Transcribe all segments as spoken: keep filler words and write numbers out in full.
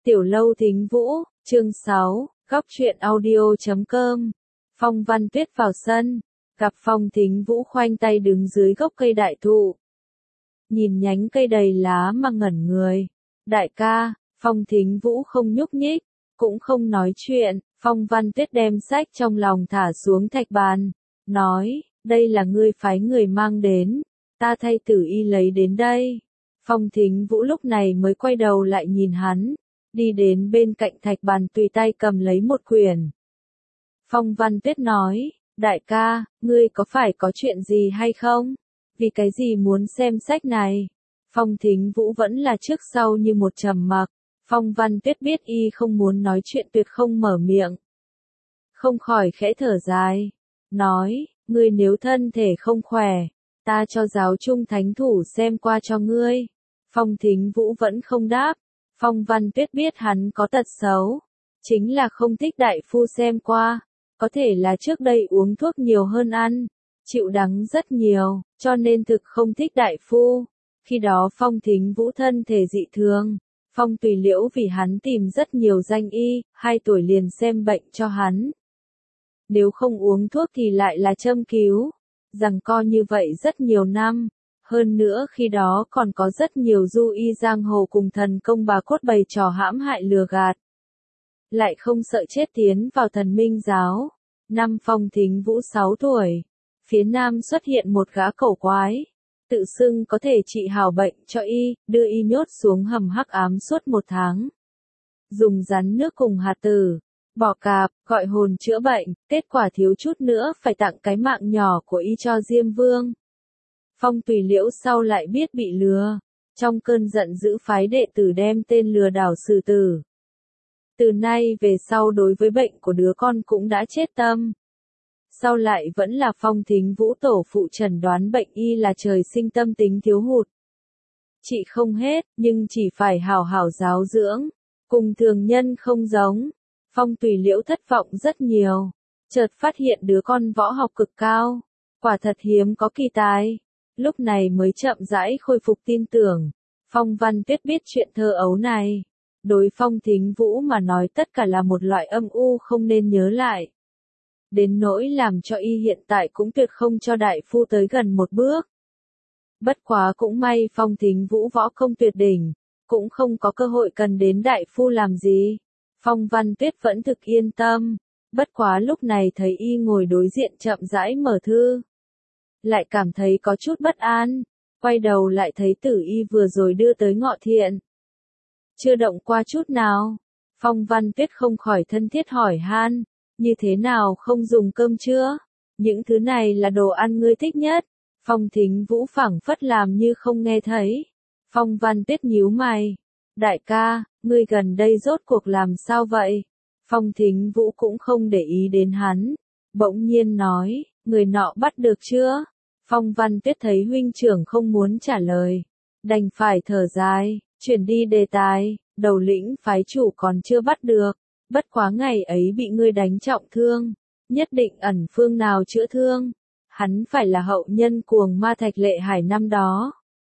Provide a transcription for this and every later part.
Tiểu Lâu Thính Vũ, chương sáu, góc truyện audio chấm com. Phong Văn Tuyết vào sân, gặp Phong Thính Vũ khoanh tay đứng dưới gốc cây đại thụ. Nhìn nhánh cây đầy lá mà ngẩn người. Đại ca, Phong Thính Vũ không nhúc nhích, cũng không nói chuyện. Phong Văn Tuyết đem sách trong lòng thả xuống thạch bàn, nói, đây là ngươi phái người mang đến, ta thay tử y lấy đến đây. Phong Thính Vũ lúc này mới quay đầu lại nhìn hắn, đi đến bên cạnh thạch bàn tùy tay cầm lấy một quyển. Phong Văn Tuyết nói, đại ca, ngươi có phải có chuyện gì hay không? Vì cái gì muốn xem sách này? Phong Thính Vũ vẫn là trước sau như một trầm mặc. Phong Văn Tuyết biết y không muốn nói chuyện tuyệt không mở miệng. Không khỏi khẽ thở dài. Nói, ngươi nếu thân thể không khỏe, ta cho giáo trung thánh thủ xem qua cho ngươi. Phong Thính Vũ vẫn không đáp. Phong Văn Tuyết biết hắn có tật xấu. Chính là không thích đại phu xem qua. Có thể là trước đây uống thuốc nhiều hơn ăn. Chịu đắng rất nhiều, cho nên thực không thích đại phu. Khi đó Phong Thính Vũ thân thể dị thường. Phong Tùy Liễu vì hắn tìm rất nhiều danh y, hai tuổi liền xem bệnh cho hắn. Nếu không uống thuốc thì lại là châm cứu. Giằng co như vậy rất nhiều năm. Hơn nữa khi đó còn có rất nhiều du y giang hồ cùng thần công bà cốt bày trò hãm hại lừa gạt. Lại không sợ chết tiến vào thần minh giáo. Năm Phong Thính Vũ sáu tuổi. Phía nam xuất hiện một gã cẩu quái. Tự xưng có thể trị hào bệnh cho y, đưa y nhốt xuống hầm hắc ám suốt một tháng. Dùng rắn nước cùng hạt tử, bỏ cạp, gọi hồn chữa bệnh, kết quả thiếu chút nữa phải tặng cái mạng nhỏ của y cho Diêm Vương. Phong Tùy Liễu sau lại biết bị lừa, trong cơn giận dữ phái đệ tử đem tên lừa đảo xử tử. Từ nay về sau đối với bệnh của đứa con cũng đã chết tâm. Sau lại vẫn là Phong Thính Vũ tổ phụ chẩn đoán bệnh y là trời sinh tâm tính thiếu hụt. Trị không hết, nhưng chỉ phải hảo hảo giáo dưỡng, cùng thường nhân không giống. Phong Tùy Liễu thất vọng rất nhiều, chợt phát hiện đứa con võ học cực cao, quả thật hiếm có kỳ tài. Lúc này mới chậm rãi khôi phục tin tưởng. Phong Văn Tuyết biết chuyện thơ ấu này. Đối Phong Thính Vũ mà nói tất cả là một loại âm u không nên nhớ lại. Đến nỗi làm cho y hiện tại cũng tuyệt không cho đại phu tới gần một bước. Bất quá cũng may Phong Thính Vũ võ công tuyệt đỉnh, cũng không có cơ hội cần đến đại phu làm gì. Phong Văn Tuyết vẫn thực yên tâm, bất quá lúc này thấy y ngồi đối diện chậm rãi mở thư. Lại cảm thấy có chút bất an, quay đầu lại thấy tử y vừa rồi đưa tới Ngọ Thiện. Chưa động qua chút nào, Phong Văn Tuyết không khỏi thân thiết hỏi han. Như thế nào không dùng cơm chưa? Những thứ này là đồ ăn ngươi thích nhất. Phong Thính Vũ phảng phất làm như không nghe thấy. Phong Văn Tuyết nhíu mày. Đại ca, ngươi gần đây rốt cuộc làm sao vậy? Phong Thính Vũ cũng không để ý đến hắn. Bỗng nhiên nói, người nọ bắt được chưa? Phong Văn Tuyết thấy huynh trưởng không muốn trả lời. Đành phải thở dài, chuyển đi đề tài, đầu lĩnh phái chủ còn chưa bắt được. Bất quá ngày ấy bị ngươi đánh trọng thương, nhất định ẩn phương nào chữa thương. Hắn phải là hậu nhân cuồng ma Thạch Lệ Hải năm đó.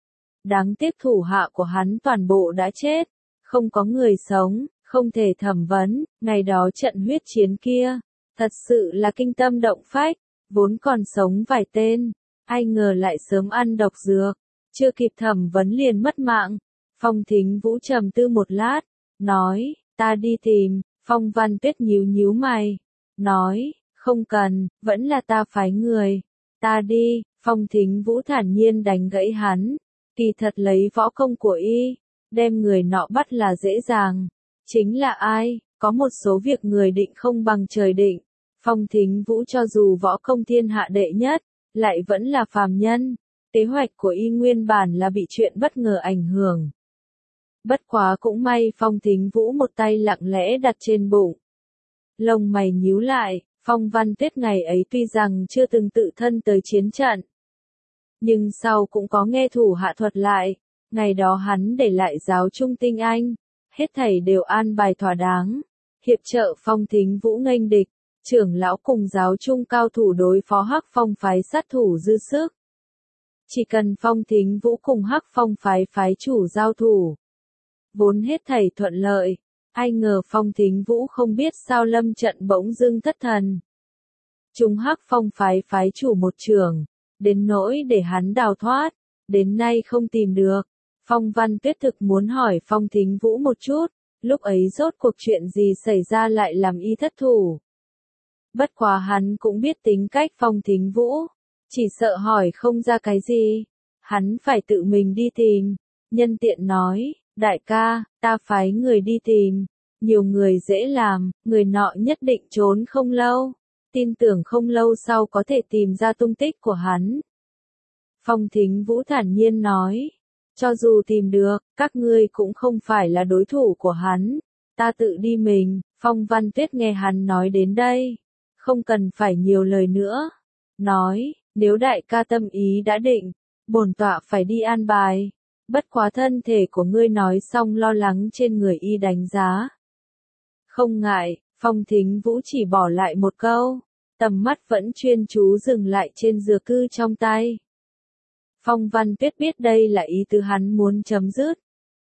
Đáng tiếc thủ hạ của hắn toàn bộ đã chết, không có người sống, không thể thẩm vấn. Ngày đó trận huyết chiến kia, thật sự là kinh tâm động phách, vốn còn sống vài tên, ai ngờ lại sớm ăn độc dược, chưa kịp thẩm vấn liền mất mạng. Phong Thính Vũ trầm tư một lát, nói, ta đi tìm. Phong Văn Tuyết nhíu nhíu mày, nói, không cần, vẫn là ta phái người, ta đi. Phong Thính Vũ thản nhiên đánh gãy hắn, kỳ thật lấy võ công của y, đem người nọ bắt là dễ dàng, chính là ai, có một số việc người định không bằng trời định. Phong Thính Vũ cho dù võ công thiên hạ đệ nhất, lại vẫn là phàm nhân, kế hoạch của y nguyên bản là bị chuyện bất ngờ ảnh hưởng. Bất quá cũng may Phong Thính Vũ một tay lặng lẽ đặt trên bụng. Lông mày nhíu lại, Phong Văn Tuyết ngày ấy tuy rằng chưa từng tự thân tới chiến trận. Nhưng sau cũng có nghe thủ hạ thuật lại, ngày đó hắn để lại giáo trung tinh anh, hết thảy đều an bài thỏa đáng. Hiệp trợ Phong Thính Vũ nghênh địch, trưởng lão cùng giáo trung cao thủ đối phó Hắc Phong phái sát thủ dư sức. Chỉ cần Phong Thính Vũ cùng Hắc Phong phái phái chủ giao thủ, vốn hết thảy thuận lợi, Ai ngờ Phong Thính Vũ không biết sao lâm trận bỗng dưng thất thần. Trung Hắc Phong phái phái chủ một trường, đến nỗi để hắn đào thoát, đến nay không tìm được. Phong Văn Tuyết thực muốn hỏi Phong Thính Vũ một chút, lúc ấy rốt cuộc chuyện gì xảy ra lại làm y thất thủ. Bất quá hắn cũng biết tính cách Phong Thính Vũ, chỉ sợ hỏi không ra cái gì, hắn phải tự mình đi tìm. Nhân tiện nói, đại ca, ta phái người đi tìm, nhiều người dễ làm, người nọ nhất định trốn không lâu, tin tưởng không lâu sau có thể tìm ra tung tích của hắn. Phong Thính Vũ thản nhiên nói, cho dù tìm được, các ngươi cũng không phải là đối thủ của hắn, ta tự đi mình. Phong Văn Tuyết nghe hắn nói đến đây, không cần phải nhiều lời nữa, nói, nếu đại ca tâm ý đã định, bổn tọa phải đi an bài, bất quá thân thể của ngươi nói xong lo lắng trên người y đánh giá. Không ngại, Phong Thính Vũ chỉ bỏ lại một câu, tầm mắt vẫn chuyên chú dừng lại trên dừa cư trong tay. Phong Văn Tuyết biết đây là ý tứ hắn muốn chấm dứt.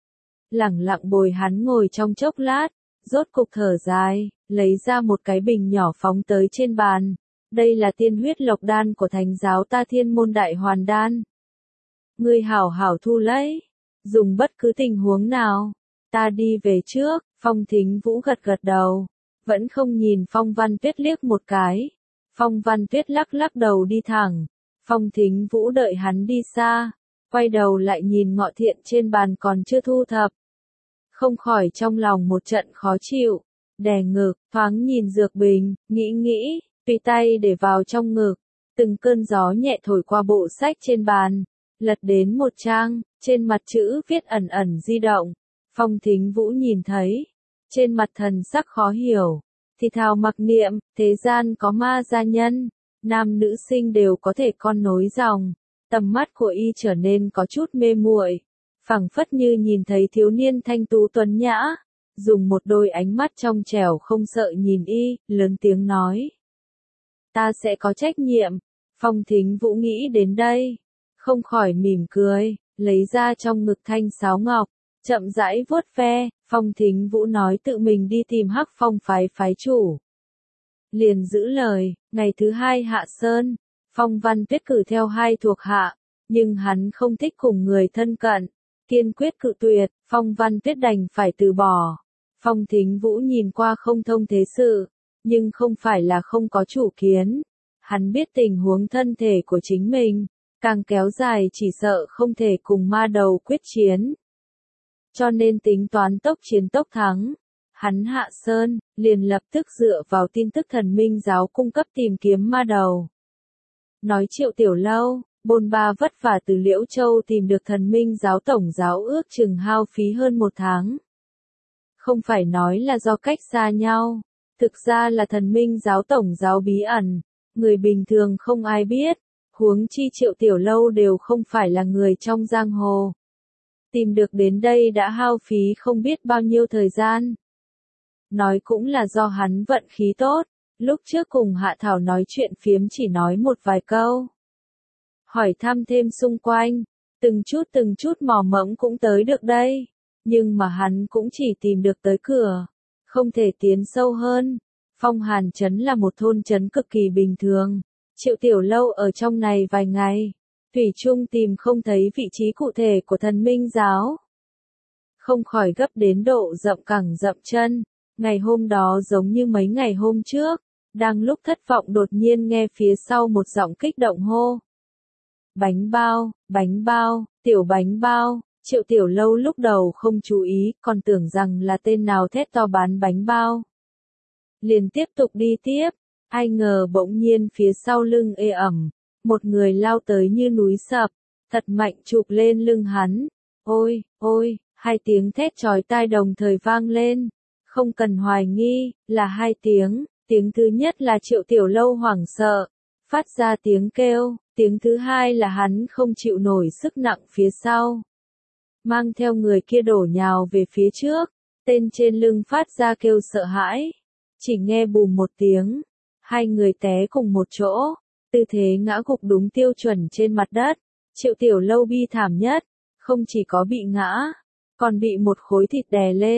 Lẳng lặng bồi hắn ngồi trong chốc lát, rốt cục thở dài, lấy ra một cái bình nhỏ phóng tới trên bàn. Đây là tiên huyết lộc đan của thánh giáo ta Thiên Môn Đại Hoàn Đan. Ngươi hảo hảo thu lấy, dùng bất cứ tình huống nào. Ta đi về trước. Phong Thính Vũ gật gật đầu, vẫn không nhìn Phong Văn Tuyết liếc một cái. Phong Văn Tuyết lắc lắc đầu đi thẳng. Phong Thính Vũ đợi hắn đi xa, quay đầu lại nhìn ngọ thiện trên bàn còn chưa thu thập. Không khỏi trong lòng một trận khó chịu, đè ngực, thoáng nhìn dược bình, nghĩ nghĩ, tùy tay để vào trong ngực. Từng cơn gió nhẹ thổi qua bộ sách trên bàn, lật đến một trang, trên mặt chữ viết ẩn ẩn di động. Phong Thính Vũ nhìn thấy, trên mặt thần sắc khó hiểu, thì thào mặc niệm, thế gian có ma gia nhân, nam nữ sinh đều có thể con nối dòng. Tầm mắt của y trở nên có chút mê muội, phảng phất như nhìn thấy thiếu niên thanh tú tuấn nhã, dùng một đôi ánh mắt trong trẻo không sợ nhìn y, lớn tiếng nói. Ta sẽ có trách nhiệm. Phong Thính Vũ nghĩ đến đây, không khỏi mỉm cười, lấy ra trong ngực thanh sáo ngọc, chậm rãi vuốt ve. Phong Thính Vũ nói tự mình đi tìm Hắc Phong phái phái chủ. Liền giữ lời, ngày thứ hai hạ sơn, Phong Văn Tuyết cử theo hai thuộc hạ, nhưng hắn không thích cùng người thân cận, kiên quyết cự tuyệt. Phong Văn Tuyết đành phải từ bỏ. Phong Thính Vũ nhìn qua không thông thế sự, nhưng không phải là không có chủ kiến. Hắn biết tình huống thân thể của chính mình, càng kéo dài chỉ sợ không thể cùng ma đầu quyết chiến. Cho nên tính toán tốc chiến tốc thắng. Hắn hạ sơn, liền lập tức dựa vào tin tức thần minh giáo cung cấp tìm kiếm ma đầu. Nói Triệu Tiểu Lâu, bôn ba vất vả từ Liễu Châu tìm được thần minh giáo tổng giáo ước chừng hao phí hơn một tháng. Không phải nói là do cách xa nhau, thực ra là thần minh giáo tổng giáo bí ẩn, người bình thường không ai biết, huống chi Triệu Tiểu Lâu đều không phải là người trong giang hồ. Tìm được đến đây đã hao phí không biết bao nhiêu thời gian. Nói cũng là do hắn vận khí tốt, lúc trước cùng Hạ Thảo nói chuyện phiếm chỉ nói một vài câu. Hỏi thăm thêm xung quanh, từng chút từng chút mò mẫm cũng tới được đây, nhưng mà hắn cũng chỉ tìm được tới cửa, không thể tiến sâu hơn. Phong Hàn Trấn là một thôn trấn cực kỳ bình thường, Triệu Tiểu Lâu ở trong này vài ngày, thủy chung tìm không thấy vị trí cụ thể của thần minh giáo. Không khỏi gấp đến độ dậm cẳng dậm chân. Ngày hôm đó giống như mấy ngày hôm trước, đang lúc thất vọng đột nhiên nghe phía sau một giọng kích động hô. Bánh bao, bánh bao, tiểu bánh bao. Triệu Tiểu Lâu lúc đầu không chú ý, còn tưởng rằng là tên nào thét to bán bánh bao. Liền tiếp tục đi tiếp, ai ngờ bỗng nhiên phía sau lưng ê ẩm, một người lao tới như núi sập, thật mạnh chụp lên lưng hắn. Ôi, ôi, hai tiếng thét chói tai đồng thời vang lên. Không cần hoài nghi, là hai tiếng, tiếng thứ nhất là Triệu Tiểu Lâu hoảng sợ, phát ra tiếng kêu, tiếng thứ hai là hắn không chịu nổi sức nặng phía sau. Mang theo người kia đổ nhào về phía trước, tên trên lưng phát ra kêu sợ hãi, chỉ nghe bùm một tiếng, hai người té cùng một chỗ, tư thế ngã gục đúng tiêu chuẩn trên mặt đất. Triệu Tiểu Lâu bi thảm nhất, không chỉ có bị ngã, còn bị một khối thịt đè lên.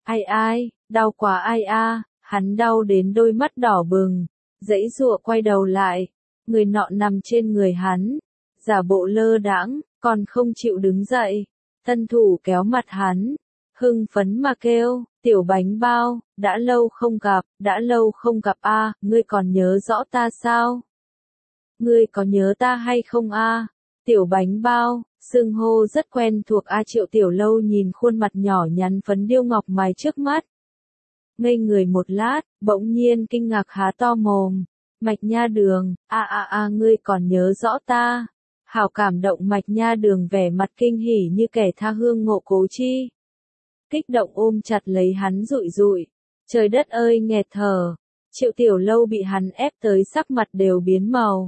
Ai ai, đau quá ai a, hắn đau đến đôi mắt đỏ bừng, giãy giụa quay đầu lại, người nọ nằm trên người hắn, giả bộ lơ đãng, còn không chịu đứng dậy. Tân thủ kéo mặt hắn, hưng phấn mà kêu, tiểu bánh bao, đã lâu không gặp, đã lâu không gặp a, ngươi còn nhớ rõ ta sao? Ngươi có nhớ ta hay không a? Tiểu bánh bao, xưng hô rất quen thuộc a. Triệu Tiểu Lâu nhìn khuôn mặt nhỏ nhắn phấn điêu ngọc mày trước mắt. Ngây người một lát, bỗng nhiên kinh ngạc há to mồm. Mạch Nha Đường, a a a ngươi còn nhớ rõ ta. Hảo cảm động Mạch Nha Đường vẻ mặt kinh hỉ như kẻ tha hương ngộ cố chi. Kích động ôm chặt lấy hắn rụi rụi. Trời đất ơi nghẹt thở. Triệu Tiểu Lâu bị hắn ép tới sắc mặt đều biến màu.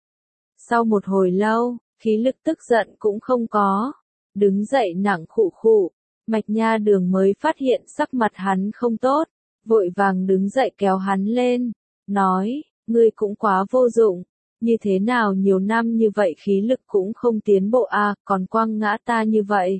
Sau một hồi lâu, khí lực tức giận cũng không có. Đứng dậy nặng khụ khụ. Mạch Nha Đường mới phát hiện sắc mặt hắn không tốt. Vội vàng đứng dậy kéo hắn lên. Nói, ngươi cũng quá vô dụng. Như thế nào nhiều năm như vậy khí lực cũng không tiến bộ à, còn quăng ngã ta như vậy.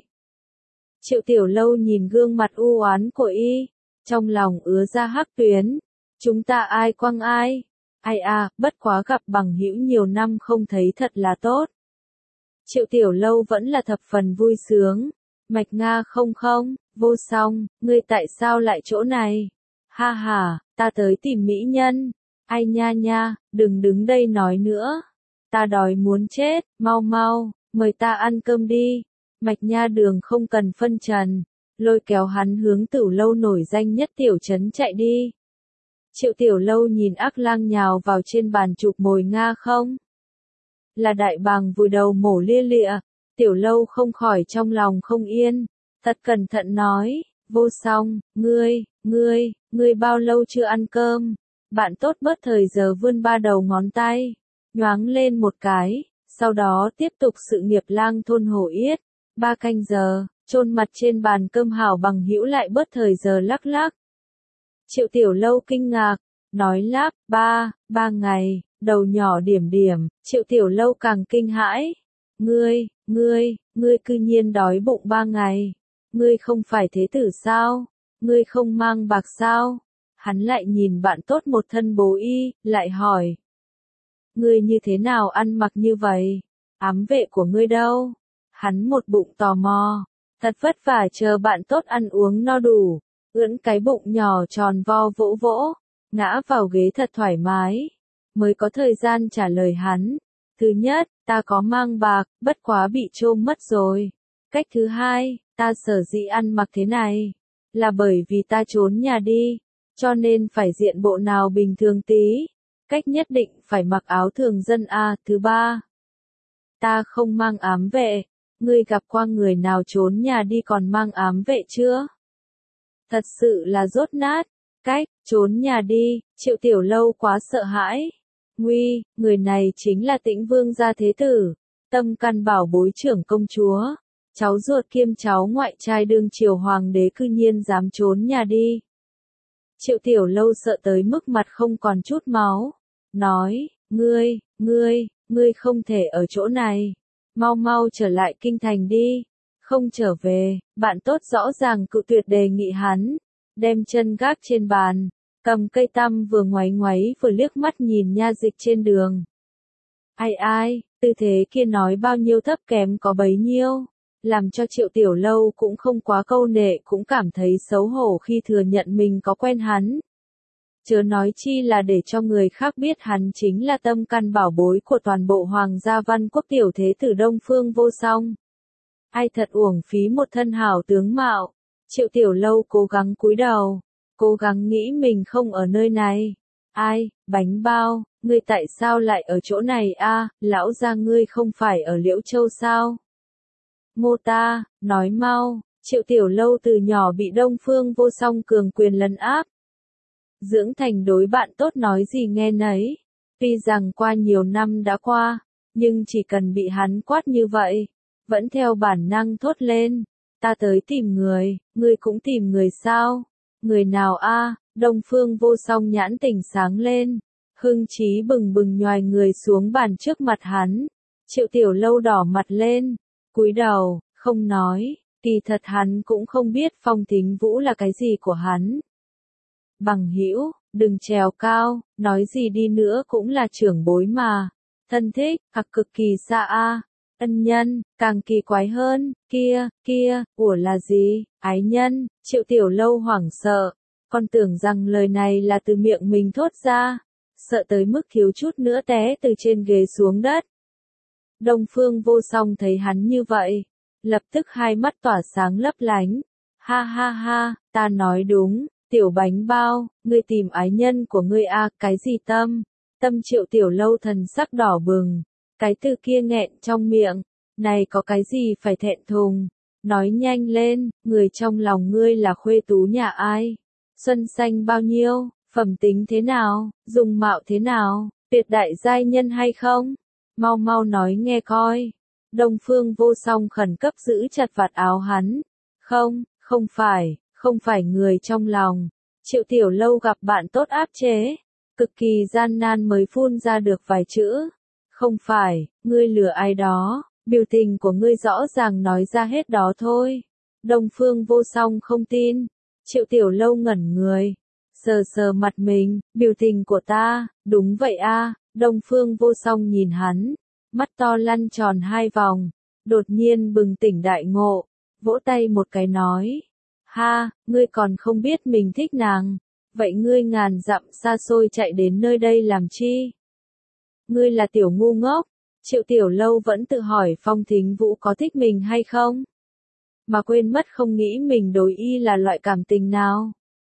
Triệu Tiểu Lâu nhìn gương mặt u oán của y, trong lòng ứa ra hắc tuyến. Chúng ta ai quăng ai? Ai à, bất quá gặp bằng hữu nhiều năm không thấy thật là tốt. Triệu Tiểu Lâu vẫn là thập phần vui sướng. Mạch Nga không không, vô song, ngươi tại sao lại chỗ này? Ha ha, ta tới tìm mỹ nhân. Ai nha nha, đừng đứng đây nói nữa. Ta đói muốn chết, mau mau, mời ta ăn cơm đi. Mạch Nha Đường không cần phân trần, lôi kéo hắn hướng Tửu Lâu nổi danh nhất tiểu trấn chạy đi. Triệu Tiểu Lâu nhìn Ác Lang nhào vào trên bàn chụp mồi Nga không. Là đại bàng vùi đầu mổ lia lịa, Tiểu Lâu không khỏi trong lòng không yên, thật cẩn thận nói, vô song, ngươi, ngươi, ngươi bao lâu chưa ăn cơm? Bạn tốt bớt thời giờ vươn ba đầu ngón tay, nhoáng lên một cái, sau đó tiếp tục sự nghiệp lang thôn hổ yết. Ba canh giờ, chôn mặt trên bàn cơm hảo bằng hữu lại bớt thời giờ lắc lắc. Triệu Tiểu Lâu kinh ngạc, nói lắp, ba, ba ngày, đầu nhỏ điểm điểm, Triệu Tiểu Lâu càng kinh hãi. Ngươi, ngươi, ngươi cư nhiên đói bụng ba ngày. Ngươi không phải thế tử sao? Ngươi không mang bạc sao? Hắn lại nhìn bạn tốt một thân bố y, lại hỏi. Ngươi như thế nào ăn mặc như vậy? Ám vệ của ngươi đâu? Hắn một bụng tò mò. Thật vất vả chờ bạn tốt ăn uống no đủ. Ưỡn cái bụng nhỏ tròn vo vỗ vỗ. Ngã vào ghế thật thoải mái. Mới có thời gian trả lời hắn. Thứ nhất, ta có mang bạc, bất quá bị trôm mất rồi. Cách thứ hai, ta sở dĩ ăn mặc thế này. Là bởi vì ta trốn nhà đi. Cho nên phải diện bộ nào bình thường tí. Cách nhất định phải mặc áo thường dân a. Thứ ba, ta không mang ám vệ. Ngươi gặp qua người nào trốn nhà đi còn mang ám vệ chưa? Thật sự là dốt nát. Cách, trốn nhà đi, Triệu Tiểu Lâu quá sợ hãi. Nguy, người này chính là Tĩnh Vương gia thế tử. Tâm căn bảo bối trưởng công chúa. Cháu ruột kiêm cháu ngoại trai đương triều hoàng đế cư nhiên dám trốn nhà đi. Triệu Tiểu Lâu sợ tới mức mặt không còn chút máu. Nói, ngươi, ngươi, ngươi không thể ở chỗ này. Mau mau trở lại kinh thành đi. Không trở về, bạn tốt rõ ràng cự tuyệt đề nghị hắn. Đem chân gác trên bàn, cầm cây tăm vừa ngoáy ngoáy vừa liếc mắt nhìn nha dịch trên đường. Ai ai, tư thế kia nói bao nhiêu thấp kém có bấy nhiêu. Làm cho Triệu Tiểu Lâu cũng không quá câu nệ cũng cảm thấy xấu hổ khi thừa nhận mình có quen hắn. Chớ nói chi là để cho người khác biết hắn chính là tâm căn bảo bối của toàn bộ Hoàng gia Văn Quốc tiểu thế tử Đông Phương Vô Song. Ai thật uổng phí một thân hảo tướng mạo. Triệu Tiểu Lâu cố gắng cúi đầu, cố gắng nghĩ mình không ở nơi này. Ai, bánh bao, ngươi tại sao lại ở chỗ này a? Lão gia ngươi không phải ở Liễu Châu sao? Mô ta, nói mau. Triệu Tiểu Lâu từ nhỏ bị Đông Phương Vô Song cường quyền lấn áp. Dưỡng thành đối bạn tốt nói gì nghe nấy. Tuy rằng qua nhiều năm đã qua, nhưng chỉ cần bị hắn quát như vậy, vẫn theo bản năng thốt lên. Ta tới tìm người, ngươi cũng tìm người sao? Người nào a? Đông Phương Vô Song nhãn tỉnh sáng lên, hưng trí bừng bừng nhoài người xuống bàn trước mặt hắn. Triệu Tiểu Lâu đỏ mặt lên, cúi đầu, không nói. Kỳ thật hắn cũng không biết Phong Thính Vũ là cái gì của hắn. Bằng hữu, đừng trèo cao, nói gì đi nữa cũng là trưởng bối mà. Thân thích, hoặc cực kỳ xa a. Ân nhân, càng kỳ quái hơn, kia, kia, ủa là gì, ái nhân, Triệu Tiểu Lâu hoảng sợ, còn tưởng rằng lời này là từ miệng mình thốt ra, sợ tới mức thiếu chút nữa té từ trên ghế xuống đất. Đông Phương Vô Song thấy hắn như vậy, lập tức hai mắt tỏa sáng lấp lánh, ha ha ha, ta nói đúng, Tiểu Bánh Bao, ngươi tìm ái nhân của ngươi a, cái gì tâm, tâm Triệu Tiểu Lâu thần sắc đỏ bừng. Cái từ kia nghẹn trong miệng, này có cái gì phải thẹn thùng, nói nhanh lên, người trong lòng ngươi là khuê tú nhà ai, xuân xanh bao nhiêu, phẩm tính thế nào, dùng mạo thế nào, tuyệt đại giai nhân hay không, mau mau nói nghe coi. Đông Phương Vô Song khẩn cấp giữ chặt vạt áo hắn, không, không phải, không phải người trong lòng, Triệu Tiểu Lâu gặp bạn tốt áp chế, cực kỳ gian nan mới phun ra được vài chữ. Không phải, ngươi lừa ai đó, biểu tình của ngươi rõ ràng nói ra hết đó thôi. Đông Phương Vô Song không tin, Triệu Tiểu Lâu ngẩn người, sờ sờ mặt mình, biểu tình của ta, đúng vậy a. Đông Phương Vô Song nhìn hắn, mắt to lăn tròn hai vòng, đột nhiên bừng tỉnh đại ngộ, vỗ tay một cái nói, ha, ngươi còn không biết mình thích nàng, vậy ngươi ngàn dặm xa xôi chạy đến nơi đây làm chi? Ngươi là tiểu ngu ngốc, Triệu Tiểu Lâu vẫn tự hỏi Phong Thính Vũ có thích mình hay không? Mà quên mất không nghĩ mình đối y là loại cảm tình nào.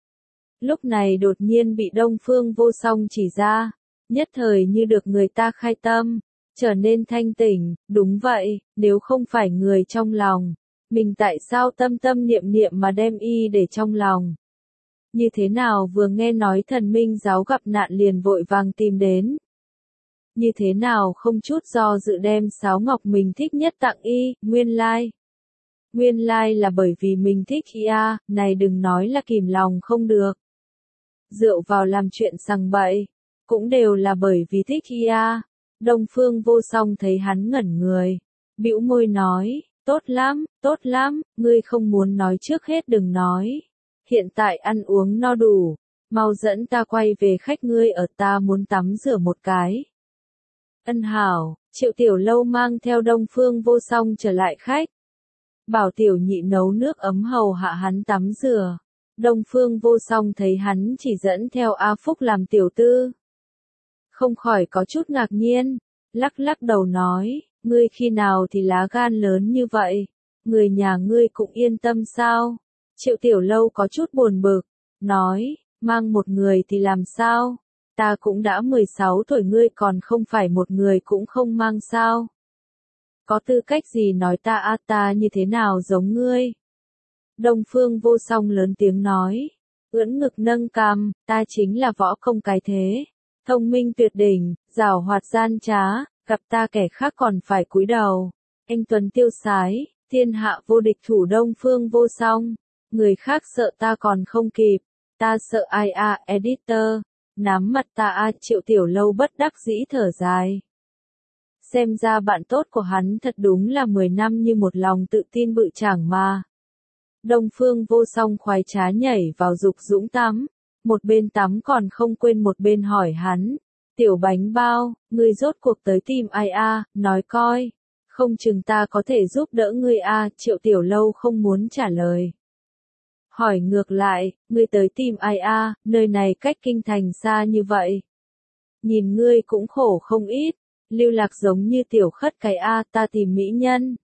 Lúc này đột nhiên bị Đông Phương Vô Song chỉ ra, nhất thời như được người ta khai tâm, trở nên thanh tỉnh, đúng vậy, nếu không phải người trong lòng, mình tại sao tâm tâm niệm niệm mà đem y để trong lòng? Như thế nào vừa nghe nói thần minh giáo gặp nạn liền vội vàng tìm đến? Như thế nào không chút do dự đem sáo ngọc mình thích nhất tặng y, nguyên lai. Like. Nguyên lai like là bởi vì mình thích y a, này đừng nói là kìm lòng không được. Rượu vào làm chuyện sằng bậy, cũng đều là bởi vì thích y a. Đông Phương Vô Song thấy hắn ngẩn người, bĩu môi nói, tốt lắm, tốt lắm, ngươi không muốn nói trước hết đừng nói. Hiện tại ăn uống no đủ, mau dẫn ta quay về khách ngươi ở, ta muốn tắm rửa một cái. Ân hảo, Triệu Tiểu Lâu mang theo Đông Phương Vô Song trở lại khách. Bảo Tiểu Nhị nấu nước ấm hầu hạ hắn tắm rửa. Đông Phương Vô Song thấy hắn chỉ dẫn theo A Phúc làm tiểu tư. Không khỏi có chút ngạc nhiên, lắc lắc đầu nói, ngươi khi nào thì lá gan lớn như vậy, người nhà ngươi cũng yên tâm sao? Triệu Tiểu Lâu có chút buồn bực, nói, mang một người thì làm sao? Ta cũng đã mười sáu tuổi ngươi còn không phải một người cũng không mang sao? Có tư cách gì nói ta a ta như thế nào giống ngươi? Đông Phương Vô Song lớn tiếng nói, ưỡn ngực nâng cằm, ta chính là võ công cái thế, thông minh tuyệt đỉnh, giảo hoạt gian trá, gặp ta kẻ khác còn phải cúi đầu. Anh tuấn tiêu sái, thiên hạ vô địch thủ Đông Phương Vô Song, người khác sợ ta còn không kịp, ta sợ ai a, editor. Nắm mặt ta a, Triệu Tiểu Lâu bất đắc dĩ thở dài. Xem ra bạn tốt của hắn thật đúng là mười năm như một lòng tự tin bự chảng mà. Đông Phương Vô Song khoái trá nhảy vào dục dũng tắm, một bên tắm còn không quên một bên hỏi hắn, Tiểu Bánh Bao, ngươi rốt cuộc tới tìm ai a, nói coi, không chừng ta có thể giúp đỡ ngươi a, Triệu Tiểu Lâu không muốn trả lời. Hỏi ngược lại, ngươi tới tìm ai a, nơi này cách kinh thành xa như vậy. Nhìn ngươi cũng khổ không ít, lưu lạc giống như tiểu khất cái a, ta tìm mỹ nhân.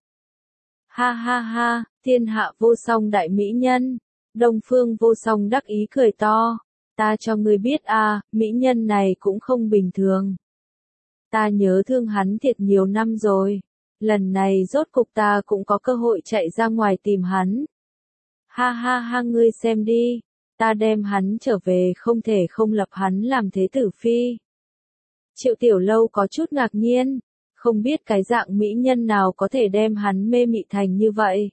Ha ha ha, thiên hạ vô song đại mỹ nhân. Đông Phương Vô Song đắc ý cười to. Ta cho ngươi biết a, mỹ nhân này cũng không bình thường. Ta nhớ thương hắn thiệt nhiều năm rồi. Lần này rốt cục ta cũng có cơ hội chạy ra ngoài tìm hắn. Ha ha ha, ngươi xem đi, ta đem hắn trở về không thể không lập hắn làm thế tử phi. Triệu Tiểu Lâu có chút ngạc nhiên, không biết cái dạng mỹ nhân nào có thể đem hắn mê mị thành như vậy.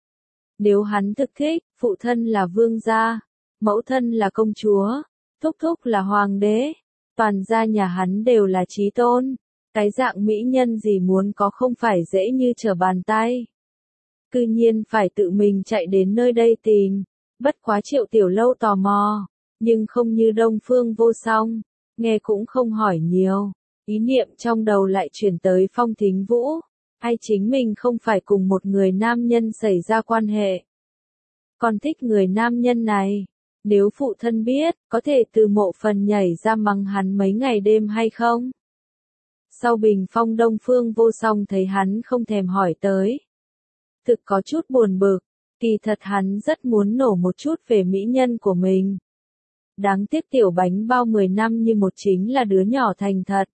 Nếu hắn thực thích, phụ thân là vương gia, mẫu thân là công chúa, thúc thúc là hoàng đế, toàn gia nhà hắn đều là chí tôn, cái dạng mỹ nhân gì muốn có không phải dễ như trở bàn tay. cư nhiên phải tự mình chạy đến nơi đây tìm. Bất quá Triệu Tiểu Lâu tò mò, nhưng không như Đông Phương Vô Song, nghe cũng không hỏi nhiều. Ý niệm trong đầu lại chuyển tới Phong Thính Vũ, ai chính mình không phải cùng một người nam nhân xảy ra quan hệ. Còn thích người nam nhân này, nếu phụ thân biết, có thể từ mộ phần nhảy ra mắng hắn mấy ngày đêm hay không? Sau bình phong Đông Phương Vô Song thấy hắn không thèm hỏi tới. Thực có chút buồn bực, kỳ thật hắn rất muốn nổ một chút về mỹ nhân của mình. Đáng tiếc tiểu bánh bao mười năm như một chính là đứa nhỏ thành thật.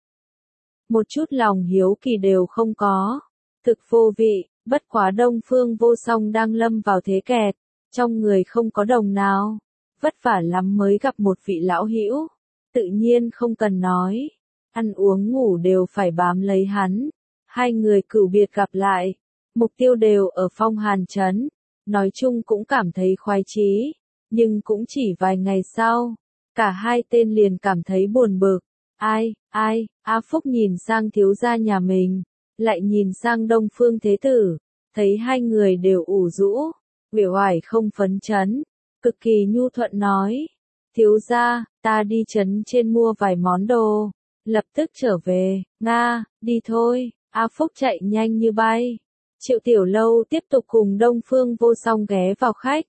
Một chút lòng hiếu kỳ đều không có. Thực vô vị, bất quá Đông Phương Vô Song đang lâm vào thế kẹt, trong người không có đồng nào. Vất vả lắm mới gặp một vị lão hữu, tự nhiên không cần nói. Ăn uống ngủ đều phải bám lấy hắn. Hai người cửu biệt gặp lại, mục tiêu đều ở Phong Hàn Trấn. Nói chung cũng cảm thấy khoái chí, nhưng cũng chỉ vài ngày sau, cả hai tên liền cảm thấy buồn bực. Ai, ai, A Phúc nhìn sang thiếu gia nhà mình, lại nhìn sang Đông Phương Thế Tử, thấy hai người đều ủ rũ, uể oải không phấn chấn, cực kỳ nhu thuận nói, thiếu gia, ta đi trấn trên mua vài món đồ, lập tức trở về. Nga, đi thôi. A Phúc chạy nhanh như bay. Triệu Tiểu Lâu tiếp tục cùng Đông Phương Vô Song ghé vào khách.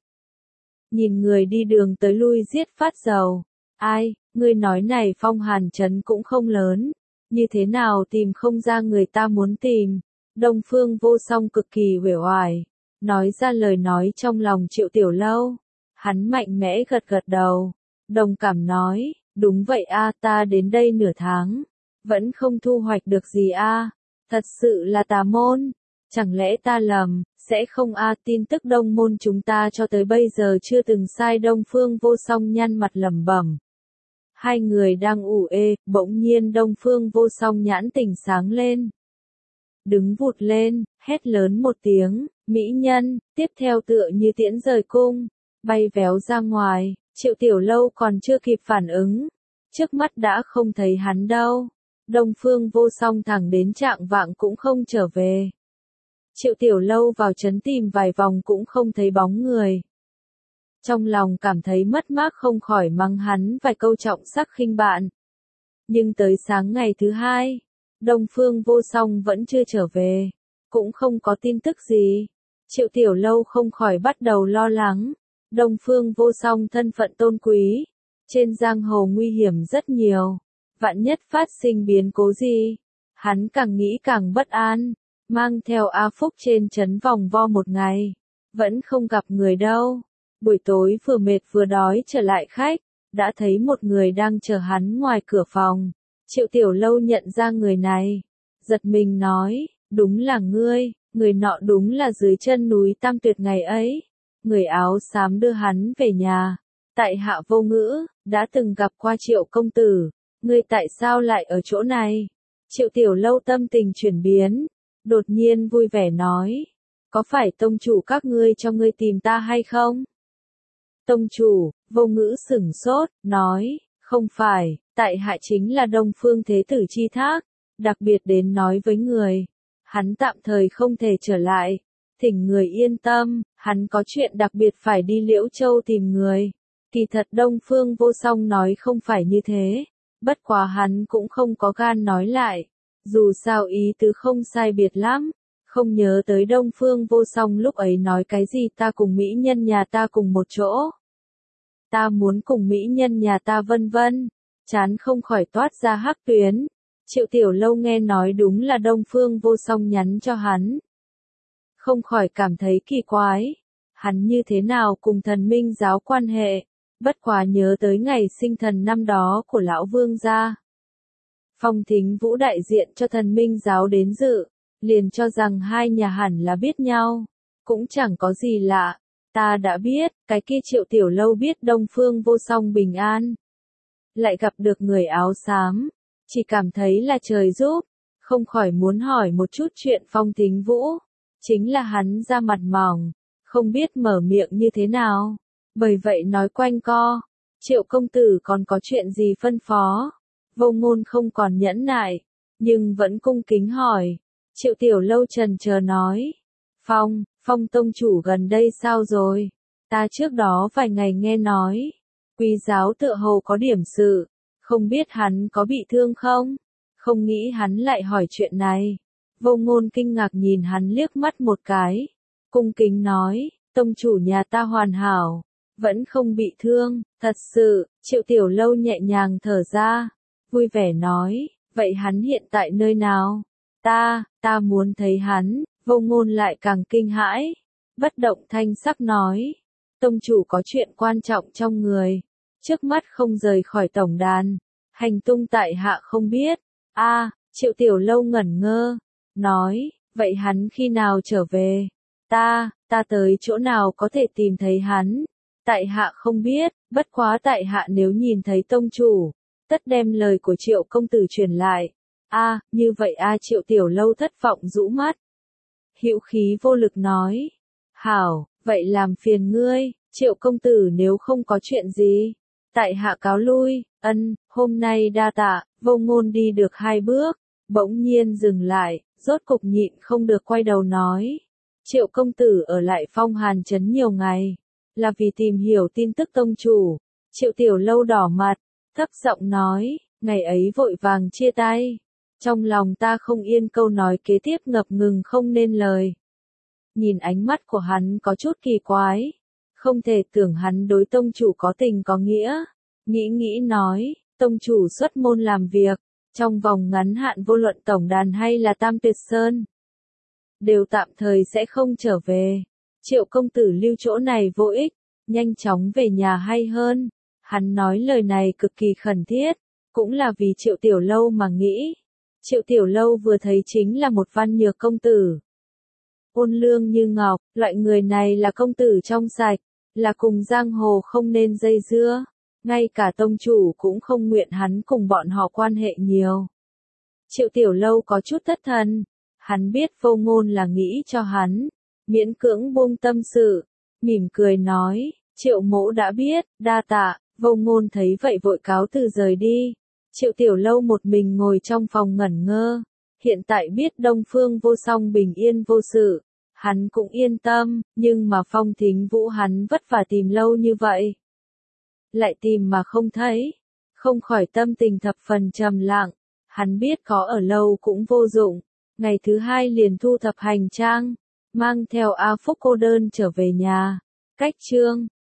Nhìn người đi đường tới lui giết phát dầu. Ai, ngươi nói này Phong Hàn Trấn cũng không lớn, như thế nào tìm không ra người ta muốn tìm. Đông Phương Vô Song cực kỳ uể oải, nói ra lời nói trong lòng Triệu Tiểu Lâu. Hắn mạnh mẽ gật gật đầu, đồng cảm nói, đúng vậy a, ta đến đây nửa tháng, vẫn không thu hoạch được gì a, thật sự là tà môn. Chẳng lẽ ta lầm, sẽ không a, tin tức Đông môn chúng ta cho tới bây giờ chưa từng sai. Đông Phương Vô Song nhăn mặt lẩm bẩm. Hai người đang ủ ê, bỗng nhiên Đông Phương Vô Song nhãn tỉnh sáng lên. Đứng vụt lên, hét lớn một tiếng, mỹ nhân, tiếp theo tựa như tiễn rời cung, bay véo ra ngoài. Triệu Tiểu Lâu còn chưa kịp phản ứng, trước mắt đã không thấy hắn đâu. Đông Phương Vô Song thẳng đến trạng vạng cũng không trở về. Triệu Tiểu Lâu vào trấn tìm vài vòng cũng không thấy bóng người. Trong lòng cảm thấy mất mát không khỏi mắng hắn vài câu trọng sắc khinh bạn. Nhưng tới sáng ngày thứ hai, Đông Phương Vô Song vẫn chưa trở về, cũng không có tin tức gì. Triệu Tiểu Lâu không khỏi bắt đầu lo lắng. Đông Phương Vô Song thân phận tôn quý, trên giang hồ nguy hiểm rất nhiều, vạn nhất phát sinh biến cố gì, hắn càng nghĩ càng bất an. Mang theo A Phúc trên trấn vòng vo một ngày, vẫn không gặp người đâu. Buổi tối vừa mệt vừa đói trở lại khách, đã thấy một người đang chờ hắn ngoài cửa phòng. Triệu Tiểu Lâu nhận ra người này, giật mình nói, đúng là ngươi, người nọ đúng là dưới chân núi Tam Tuyệt ngày ấy. Người áo xám đưa hắn về nhà. Tại hạ vô ngữ, đã từng gặp qua Triệu công tử, ngươi tại sao lại ở chỗ này? Triệu Tiểu Lâu tâm tình chuyển biến, đột nhiên vui vẻ nói, có phải tông chủ các ngươi cho ngươi tìm ta hay không? Tông chủ, vô ngữ sửng sốt, nói, không phải, tại hạ chính là Đông Phương Thế Tử chi thác, đặc biệt đến nói với người, hắn tạm thời không thể trở lại, thỉnh người yên tâm, hắn có chuyện đặc biệt phải đi Liễu Châu tìm người. Kỳ thật Đông Phương Vô Song nói không phải như thế, bất quá hắn cũng không có gan nói lại, dù sao ý tứ không sai biệt lắm. Không nhớ tới Đông Phương Vô Song lúc ấy nói cái gì ta cùng mỹ nhân nhà ta cùng một chỗ. Ta muốn cùng mỹ nhân nhà ta vân vân, chán không khỏi toát ra hắc tuyến. Triệu Tiểu Lâu nghe nói đúng là Đông Phương Vô Song nhắn cho hắn. Không khỏi cảm thấy kỳ quái, hắn như thế nào cùng thần minh giáo quan hệ, bất quá nhớ tới ngày sinh thần năm đó của lão vương gia. Phong Thính Vũ đại diện cho thần minh giáo đến dự, liền cho rằng hai nhà hẳn là biết nhau, cũng chẳng có gì lạ. Ta đã biết, cái kia Triệu Tiểu Lâu biết Đông Phương Vô Song bình an, lại gặp được người áo xám, chỉ cảm thấy là trời giúp, không khỏi muốn hỏi một chút chuyện Phong Thính Vũ. Chính là hắn ra mặt mỏng, không biết mở miệng như thế nào, bởi vậy nói quanh co. Triệu công tử còn có chuyện gì phân phó? Vô Ngôn không còn nhẫn nại, nhưng vẫn cung kính hỏi. Triệu Tiểu Lâu trần chờ nói, Phong, Phong tông chủ gần đây sao rồi? Ta trước đó vài ngày nghe nói, Quý giáo tựa hồ có điểm sự, không biết hắn có bị thương không? Không nghĩ hắn lại hỏi chuyện này. Vô Ngôn kinh ngạc nhìn hắn liếc mắt một cái, cung kính nói, tông chủ nhà ta hoàn hảo, vẫn không bị thương, thật sự. Triệu Tiểu Lâu nhẹ nhàng thở ra, vui vẻ nói, vậy hắn hiện tại nơi nào? Ta, ta muốn thấy hắn. Vô Ngôn lại càng kinh hãi, bất động thanh sắc nói, tông chủ có chuyện quan trọng trong người, trước mắt không rời khỏi tổng đàn, hành tung tại hạ không biết. A, Triệu Tiểu Lâu ngẩn ngơ, nói, vậy hắn khi nào trở về? Ta, ta tới chỗ nào có thể tìm thấy hắn? Tại hạ không biết, bất quá tại hạ nếu nhìn thấy tông chủ, tất đem lời của Triệu công tử truyền lại. A, như vậy a Triệu Tiểu Lâu thất vọng rũ mắt. Hữu khí vô lực nói, hảo, vậy làm phiền ngươi, Triệu công tử nếu không có chuyện gì, tại hạ cáo lui. Ân, hôm nay đa tạ. Vô Ngôn đi được hai bước, bỗng nhiên dừng lại, rốt cục nhịn không được quay đầu nói, Triệu công tử ở lại Phong Hàn Trấn nhiều ngày, là vì tìm hiểu tin tức tông chủ. Triệu Tiểu Lâu đỏ mặt, thấp giọng nói, ngày ấy vội vàng chia tay, trong lòng ta không yên, câu nói kế tiếp ngập ngừng không nên lời. Nhìn ánh mắt của hắn có chút kỳ quái, không thể tưởng hắn đối tông chủ có tình có nghĩa. Nghĩ nghĩ nói, tông chủ xuất môn làm việc, trong vòng ngắn hạn vô luận tổng đàn hay là Tam Tuyệt Sơn, đều tạm thời sẽ không trở về. Triệu công tử lưu chỗ này vô ích, nhanh chóng về nhà hay hơn. Hắn nói lời này cực kỳ khẩn thiết, cũng là vì Triệu Tiểu Lâu mà nghĩ. Triệu Tiểu Lâu vừa thấy chính là một văn nhược công tử, ôn lương như ngọc, loại người này là công tử trong sạch, là cùng giang hồ không nên dây dưa. Ngay cả tông chủ cũng không nguyện hắn cùng bọn họ quan hệ nhiều. Triệu Tiểu Lâu có chút thất thần, hắn biết Vô Ngôn là nghĩ cho hắn, miễn cưỡng buông tâm sự, mỉm cười nói, Triệu mỗ đã biết, đa tạ. Vô Ngôn thấy vậy vội cáo từ rời đi. Triệu Tiểu Lâu một mình ngồi trong phòng ngẩn ngơ, hiện tại biết Đông Phương Vô Song bình yên vô sự, hắn cũng yên tâm, nhưng mà Phong Thính Vũ hắn vất vả tìm lâu như vậy, lại tìm mà không thấy, không khỏi tâm tình thập phần trầm lặng. Hắn biết có ở lâu cũng vô dụng, ngày thứ hai liền thu thập hành trang, mang theo A Phúc cô đơn trở về nhà. Cách chương